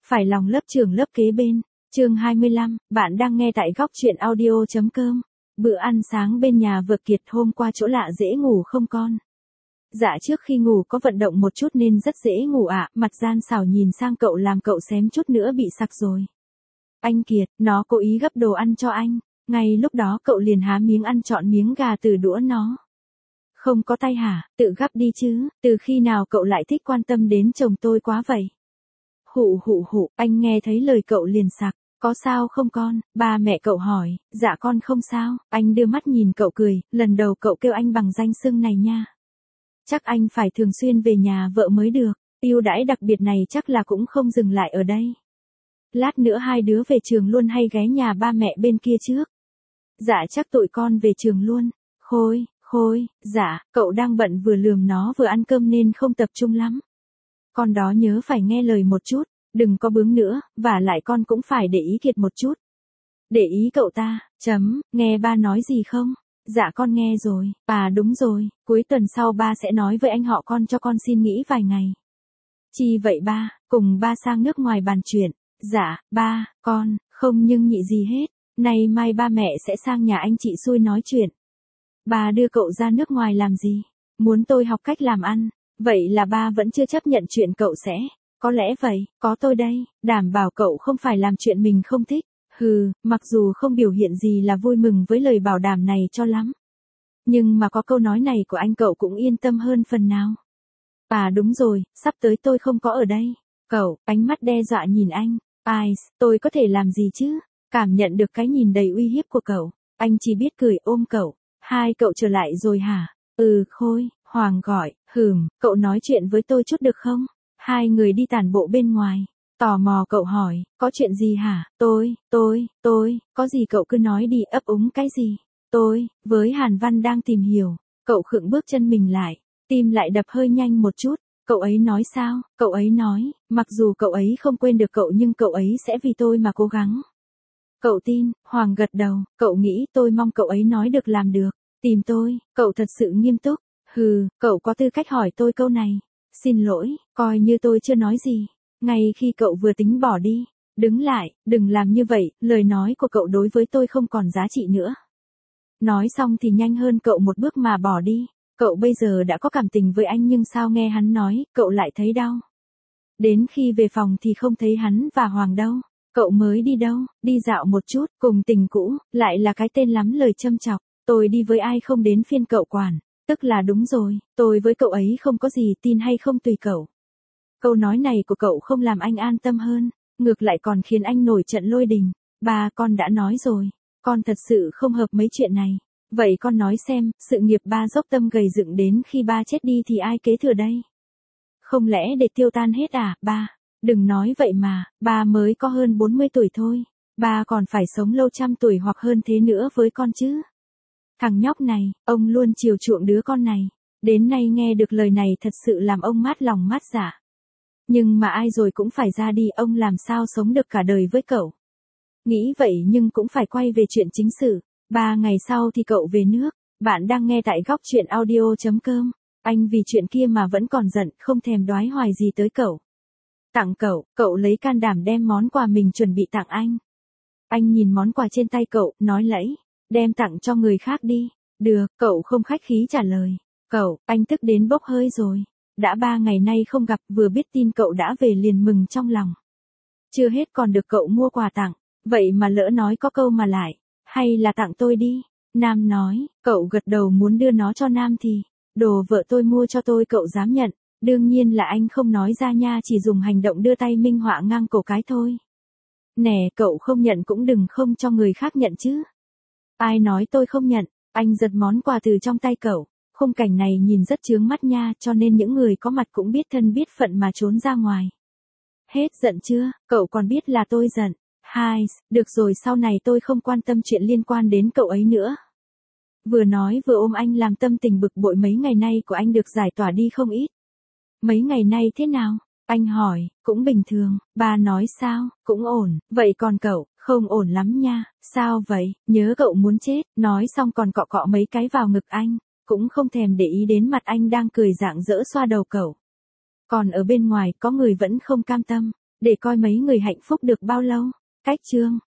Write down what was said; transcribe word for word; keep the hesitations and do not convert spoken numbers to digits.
Phải lòng lớp trưởng lớp kế bên. Chương hai mươi lăm, bạn đang nghe tại góc truyện audio chấm com. Bữa ăn sáng bên nhà vợ Kiệt hôm qua chỗ lạ dễ ngủ không con? Dạ trước khi ngủ có vận động một chút nên rất dễ ngủ ạ, mặt gian xảo nhìn sang cậu làm cậu xém chút nữa bị sặc rồi. Anh Kiệt, nó cố ý gấp đồ ăn cho anh. Ngay lúc đó cậu liền há miếng ăn trọn miếng gà từ đũa nó. Không có tay hả, tự gắp đi chứ, từ khi nào cậu lại thích quan tâm đến chồng tôi quá vậy? Hụ hụ hụ, anh nghe thấy lời cậu liền sặc, có sao không con? Ba mẹ cậu hỏi, dạ con không sao, anh đưa mắt nhìn cậu cười, lần đầu cậu kêu anh bằng danh xưng này nha. Chắc anh phải thường xuyên về nhà vợ mới được, ưu đãi đặc biệt này chắc là cũng không dừng lại ở đây. Lát nữa hai đứa về trường luôn hay ghé nhà ba mẹ bên kia trước? Dạ chắc tụi con về trường luôn. Khôi, Khôi, dạ, cậu đang bận vừa lườm nó vừa ăn cơm nên không tập trung lắm. Con đó nhớ phải nghe lời một chút, đừng có bướng nữa, và lại con cũng phải để ý Kiệt một chút. Để ý cậu ta, chấm, nghe ba nói gì không? Dạ con nghe rồi, à đúng rồi, cuối tuần sau ba sẽ nói với anh họ con cho con xin nghỉ vài ngày. Chi vậy ba, cùng ba sang nước ngoài bàn chuyện. Dạ, ba, con, không nhưng nhị gì hết, nay mai ba mẹ sẽ sang nhà anh chị xui nói chuyện. Ba đưa cậu ra nước ngoài làm gì? Muốn tôi học cách làm ăn, vậy là ba vẫn chưa chấp nhận chuyện cậu sẽ, có lẽ vậy, có tôi đây, đảm bảo cậu không phải làm chuyện mình không thích. Hừ, mặc dù không biểu hiện gì là vui mừng với lời bảo đảm này cho lắm. Nhưng mà có câu nói này của anh cậu cũng yên tâm hơn phần nào. À đúng rồi, sắp tới tôi không có ở đây. Cậu, ánh mắt đe dọa nhìn anh. Ai, tôi có thể làm gì chứ? Cảm nhận được cái nhìn đầy uy hiếp của cậu. Anh chỉ biết cười ôm cậu. Hai cậu trở lại rồi hả? Ừ, Khôi, Hoàng gọi, hừm, cậu nói chuyện với tôi chút được không? Hai người đi tản bộ bên ngoài. Tò mò cậu hỏi, có chuyện gì hả? Tôi, tôi, tôi, có gì cậu cứ nói đi, ấp úng cái gì? Tôi, với Hàn Văn đang tìm hiểu. Cậu khựng bước chân mình lại, tim lại đập hơi nhanh một chút. Cậu ấy nói sao? Cậu ấy nói, mặc dù cậu ấy không quên được cậu nhưng cậu ấy sẽ vì tôi mà cố gắng. Cậu tin, Hoàng gật đầu, cậu nghĩ tôi mong cậu ấy nói được làm được. Tìm tôi, cậu thật sự nghiêm túc. Hừ, cậu có tư cách hỏi tôi câu này. Xin lỗi, coi như tôi chưa nói gì. Ngay khi cậu vừa tính bỏ đi, đứng lại, đừng làm như vậy, lời nói của cậu đối với tôi không còn giá trị nữa. Nói xong thì nhanh hơn cậu một bước mà bỏ đi. Cậu bây giờ đã có cảm tình với anh nhưng sao nghe hắn nói, cậu lại thấy đau. Đến khi về phòng thì không thấy hắn và Hoàng đâu. Cậu mới đi đâu, đi dạo một chút, cùng tình cũ, lại là cái tên lắm lời châm chọc. Tôi đi với ai không đến phiên cậu quản, tức là đúng rồi, tôi với cậu ấy không có gì, tin hay không tùy cậu. Câu nói này của cậu không làm anh an tâm hơn, ngược lại còn khiến anh nổi trận lôi đình. Ba, con đã nói rồi, con thật sự không hợp mấy chuyện này. Vậy con nói xem, sự nghiệp ba dốc tâm gầy dựng đến khi ba chết đi thì ai kế thừa đây? Không lẽ để tiêu tan hết à, ba? Đừng nói vậy mà, ba mới có hơn bốn mươi tuổi thôi. Ba còn phải sống lâu trăm tuổi hoặc hơn thế nữa với con chứ. Thằng nhóc này, ông luôn chiều chuộng đứa con này. Đến nay nghe được lời này thật sự làm ông mát lòng mát dạ. Nhưng mà ai rồi cũng phải ra đi, ông làm sao sống được cả đời với cậu. Nghĩ vậy nhưng cũng phải quay về chuyện chính sự. Ba ngày sau thì cậu về nước. Bạn đang nghe tại góc truyện audio chấm com. Anh vì chuyện kia mà vẫn còn giận, không thèm đoái hoài gì tới cậu. Tặng cậu, cậu lấy can đảm đem món quà mình chuẩn bị tặng anh. Anh nhìn món quà trên tay cậu, nói lẫy, đem tặng cho người khác đi. Được, cậu không khách khí trả lời. Cậu, anh tức đến bốc hơi rồi. Đã ba ngày nay không gặp, vừa biết tin cậu đã về liền mừng trong lòng. Chưa hết còn được cậu mua quà tặng, vậy mà lỡ nói có câu mà lại, hay là tặng tôi đi. Nam nói, cậu gật đầu muốn đưa nó cho Nam thì, đồ vợ tôi mua cho tôi cậu dám nhận, đương nhiên là anh không nói ra nha, chỉ dùng hành động đưa tay minh họa ngang cổ cái thôi. Nè, cậu không nhận cũng đừng không cho người khác nhận chứ. Ai nói tôi không nhận, anh giật món quà từ trong tay cậu. Khung cảnh này nhìn rất chướng mắt nha, cho nên những người có mặt cũng biết thân biết phận mà trốn ra ngoài. Hết giận chưa, cậu còn biết là tôi giận. Hai, được rồi, sau này tôi không quan tâm chuyện liên quan đến cậu ấy nữa. Vừa nói vừa ôm anh làm tâm tình bực bội mấy ngày nay của anh được giải tỏa đi không ít. Mấy ngày nay thế nào? Anh hỏi, cũng bình thường, ba nói sao, cũng ổn, vậy còn cậu, không ổn lắm nha, sao vậy, nhớ cậu muốn chết, nói xong còn cọ cọ mấy cái vào ngực anh. Cũng không thèm để ý đến mặt anh đang cười rạng rỡ xoa đầu cậu. Còn ở bên ngoài có người vẫn không cam tâm. để coi mấy người hạnh phúc được bao lâu. Cách chương